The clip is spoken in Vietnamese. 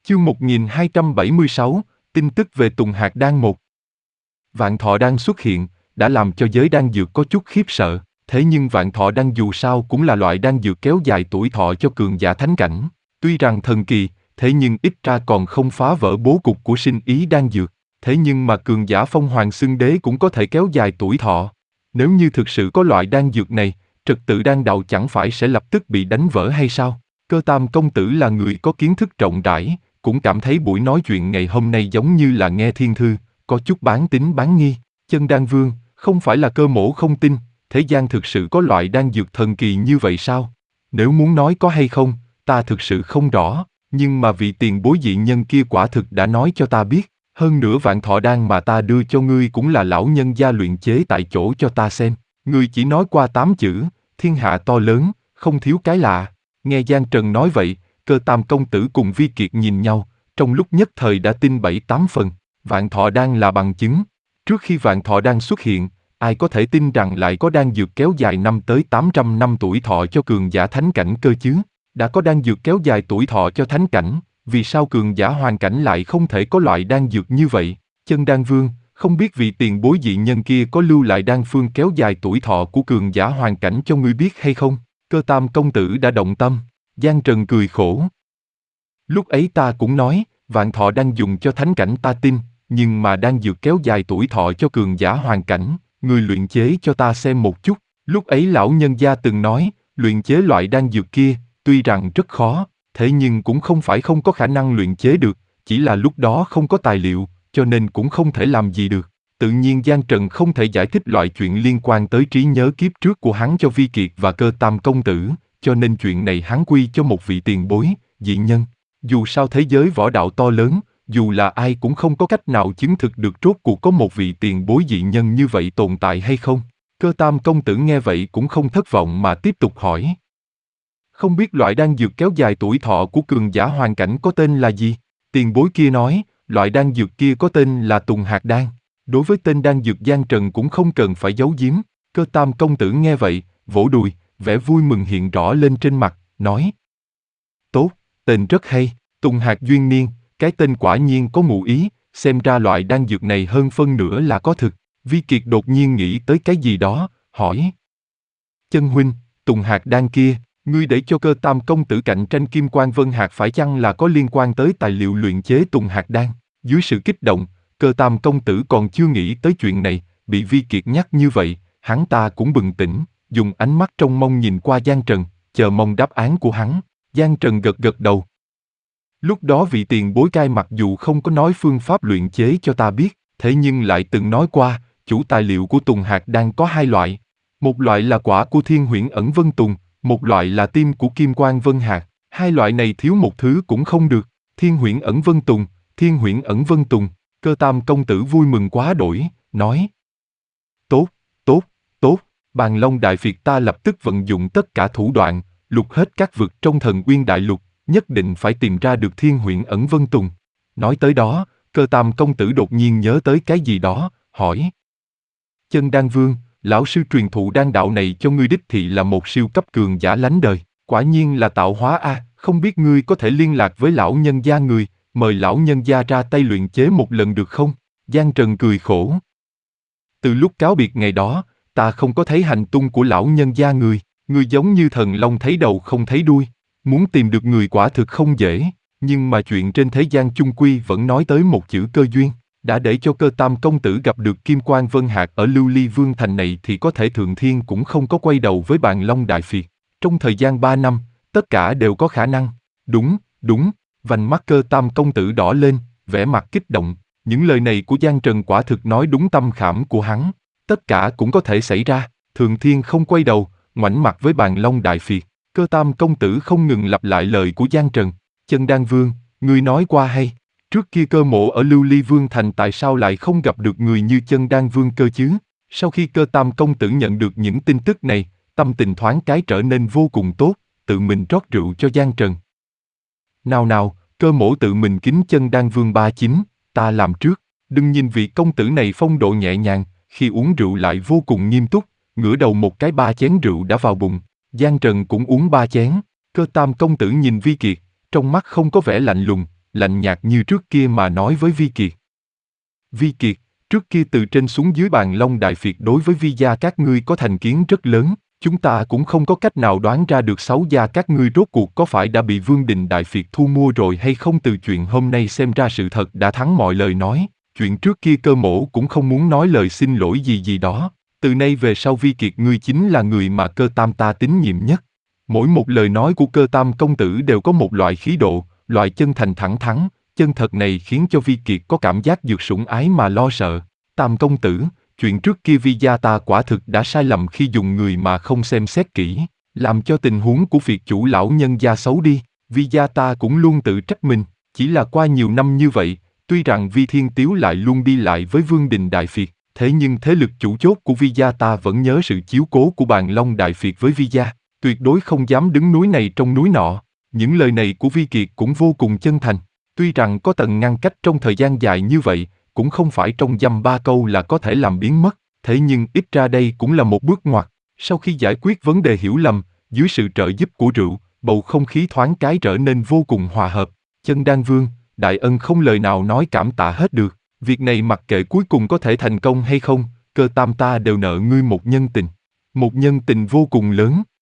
Chương 1276, tin tức về Tùng Hạc Đan 1. Vạn Thọ Đan xuất hiện, đã làm cho giới đan dược có chút khiếp sợ, thế nhưng Vạn Thọ Đan dù sao cũng là loại đan dược kéo dài tuổi thọ cho cường giả thánh cảnh. Tuy rằng thần kỳ, thế nhưng ít ra còn không phá vỡ bố cục của sinh ý đan dược. Thế nhưng mà cường giả Phong Hoàng Xưng Đế cũng có thể kéo dài tuổi thọ. Nếu như thực sự có loại đan dược này, trật tự đan đạo chẳng phải sẽ lập tức bị đánh vỡ hay sao? Cơ Tam công tử là người có kiến thức rộng rãi, cũng cảm thấy buổi nói chuyện ngày hôm nay giống như là nghe thiên thư, có chút bán tín bán nghi. Chân Đan Vương, không phải là Cơ mỗ không tin, thế gian thực sự có loại đan dược thần kỳ như vậy sao? Nếu muốn nói có hay không, ta thực sự không rõ, nhưng mà vị tiền bối dị nhân kia quả thực đã nói cho ta biết. Hơn nữa Vạn Thọ Đan mà ta đưa cho ngươi cũng là lão nhân gia luyện chế tại chỗ cho ta xem. Ngươi chỉ nói qua 8 chữ, thiên hạ to lớn, không thiếu cái lạ. Nghe Giang Trần nói vậy, Cơ Tam công tử cùng Vi Kiệt nhìn nhau, trong lúc nhất thời đã tin 7-8 phần. Vạn Thọ Đan là bằng chứng. Trước khi Vạn Thọ Đan xuất hiện, ai có thể tin rằng lại có đan dược kéo dài 5 tới 800 năm tuổi thọ cho cường giả thánh cảnh cơ chứ? Đã có đan dược kéo dài tuổi thọ cho thánh cảnh, vì sao cường giả hoàn cảnh lại không thể có loại đan dược như vậy? Chân Đan Vương, không biết vị tiền bối dị nhân kia có lưu lại đan phương kéo dài tuổi thọ của cường giả hoàn cảnh cho ngươi biết hay không? Cơ Tam công tử đã động tâm. Giang Trần cười khổ. Lúc ấy ta cũng nói, Vạn Thọ Đan dùng cho thánh cảnh ta tin, nhưng mà đan dược kéo dài tuổi thọ cho cường giả hoàn cảnh, ngươi luyện chế cho ta xem một chút. Lúc ấy lão nhân gia từng nói, luyện chế loại đan dược kia, tuy rằng rất khó, thế nhưng cũng không phải không có khả năng luyện chế được, chỉ là lúc đó không có tài liệu, cho nên cũng không thể làm gì được. Tự nhiên Giang Trần không thể giải thích loại chuyện liên quan tới trí nhớ kiếp trước của hắn cho Vi Kiệt và Cơ Tam công tử, cho nên chuyện này hắn quy cho một vị tiền bối, dị nhân. Dù sao thế giới võ đạo to lớn, dù là ai cũng không có cách nào chứng thực được rốt cuộc có một vị tiền bối dị nhân như vậy tồn tại hay không. Cơ Tam công tử nghe vậy cũng không thất vọng mà tiếp tục hỏi. Không biết loại đan dược kéo dài tuổi thọ của cường giả hoàn cảnh có tên là gì? Tiền bối kia nói, loại đan dược kia có tên là Tùng Hạc Đan. Đối với tên đan dược Giang Trần cũng không cần phải giấu giếm. Cơ Tam công tử nghe vậy, vỗ đùi, vẻ vui mừng hiện rõ lên trên mặt, nói. Tốt, tên rất hay, Tùng Hạc Duyên Niên, cái tên quả nhiên có ngụ ý, xem ra loại đan dược này hơn phân nửa là có thực. Vi Kiệt đột nhiên nghĩ tới cái gì đó, hỏi. Chân huynh, Tùng Hạc Đan kia, ngươi để cho Cơ Tam công tử cạnh tranh Kim Quan Vân Hạc phải chăng là có liên quan tới tài liệu luyện chế Tùng Hạc Đan? Dưới sự kích động, Cơ Tam công tử còn chưa nghĩ tới chuyện này, bị Vi Kiệt nhắc như vậy, hắn ta cũng bừng tỉnh, dùng ánh mắt trông mong nhìn qua Giang Trần, chờ mong đáp án của hắn. Giang Trần gật gật đầu. Lúc đó vị tiền bối cai mặc dù không có nói phương pháp luyện chế cho ta biết, thế nhưng lại từng nói qua, chủ tài liệu của Tùng Hạc Đan có 2 loại. Một loại là quả của Thiên Huyễn Ẩn Vân Tùng, một loại là tim của Kim Quan Vân Hạc. 2 loại này thiếu một thứ cũng không được. Thiên Huyễn Ẩn Vân Tùng, Thiên Huyễn Ẩn Vân Tùng. Cơ Tam công tử vui mừng quá đỗi, nói. Tốt, tốt, tốt, Bàn Long Đại Việt ta lập tức vận dụng tất cả thủ đoạn, lục hết các vực trong Thần Uyên Đại Lục, nhất định phải tìm ra được Thiên Huyễn Ẩn Vân Tùng. Nói tới đó, Cơ Tam công tử đột nhiên nhớ tới cái gì đó, hỏi. Chân Đan Vương, lão sư truyền thụ đan đạo này cho ngươi đích thị là một siêu cấp cường giả lánh đời, quả nhiên là tạo hóa a, không biết ngươi có thể liên lạc với lão nhân gia người, mời lão nhân gia ra tay luyện chế một lần được không? Giang Trần cười khổ. Từ lúc cáo biệt ngày đó, ta không có thấy hành tung của lão nhân gia người giống như thần long thấy đầu không thấy đuôi, muốn tìm được người quả thực không dễ, nhưng mà chuyện trên thế gian chung quy vẫn nói tới một chữ cơ duyên. Đã để cho Cơ Tam công tử gặp được Kim Quan Vân Hạc ở Lưu Ly Vương Thành này thì có thể Thượng Thiên cũng không có quay đầu với Bàn Long Đại Việt. Trong thời gian 3 năm, tất cả đều có khả năng. Đúng, đúng, vành mắt Cơ Tam công tử đỏ lên, vẻ mặt kích động. Những lời này của Giang Trần quả thực nói đúng tâm khảm của hắn. Tất cả cũng có thể xảy ra. Thượng Thiên không quay đầu, ngoảnh mặt với Bàn Long Đại Việt. Cơ Tam công tử không ngừng lặp lại lời của Giang Trần. Chân Đan Vương, ngươi nói qua hay. Trước kia Cơ mỗ ở Lưu Ly Vương Thành tại sao lại không gặp được người như Chân Đan Vương cơ chứ? Sau khi Cơ Tam công tử nhận được những tin tức này, tâm tình thoáng cái trở nên vô cùng tốt, tự mình rót rượu cho Giang Trần. Nào nào, Cơ mỗ tự mình kính Chân Đan Vương 39, ta làm trước. Đừng nhìn vị công tử này phong độ nhẹ nhàng, khi uống rượu lại vô cùng nghiêm túc, ngửa đầu một cái 3 chén rượu đã vào bụng. Giang Trần cũng uống 3 chén. Cơ Tam công tử nhìn Vi Kiệt, trong mắt không có vẻ lạnh lùng, lạnh nhạt như trước kia mà nói với Vi Kiệt. Vi Kiệt, trước kia từ trên xuống dưới bàn Long Đại Việt đối với Vi gia các ngươi có thành kiến rất lớn, chúng ta cũng không có cách nào đoán ra được Sáu gia các ngươi rốt cuộc có phải đã bị Vương Đình Đại Việt thu mua rồi hay không. Từ chuyện hôm nay xem ra sự thật đã thắng mọi lời nói, chuyện trước kia Cơ Mỗ cũng không muốn nói lời xin lỗi gì đó. Từ nay về sau Vi Kiệt ngươi chính là người mà Cơ Tam ta tín nhiệm nhất. Mỗi một lời nói của Cơ Tam công tử đều có một loại khí độ, loại chân thành thẳng thắn, chân thật này khiến cho Vi Kiệt có cảm giác vượt sủng ái mà lo sợ. Tam công tử, chuyện trước kia Vi gia ta quả thực đã sai lầm khi dùng người mà không xem xét kỹ, làm cho tình huống của Việt chủ lão nhân gia xấu đi. Vi gia ta cũng luôn tự trách mình, chỉ là qua nhiều năm như vậy, tuy rằng Vi Thiên Tiếu lại luôn đi lại với Vương Đình Đại Việt, thế nhưng thế lực chủ chốt của Vi gia ta vẫn nhớ sự chiếu cố của Bàn Long Đại Việt với Vi gia, tuyệt đối không dám đứng núi này trong núi nọ. Những lời này của Vi Kiệt cũng vô cùng chân thành, tuy rằng có tầng ngăn cách trong thời gian dài như vậy, cũng không phải trong dăm ba câu là có thể làm biến mất, thế nhưng ít ra đây cũng là một bước ngoặt. Sau khi giải quyết vấn đề hiểu lầm, dưới sự trợ giúp của rượu, bầu không khí thoáng cái trở nên vô cùng hòa hợp. Chân Đan Vương, đại ân không lời nào nói cảm tạ hết được, việc này mặc kệ cuối cùng có thể thành công hay không, Cơ Tam ta đều nợ ngươi một nhân tình vô cùng lớn.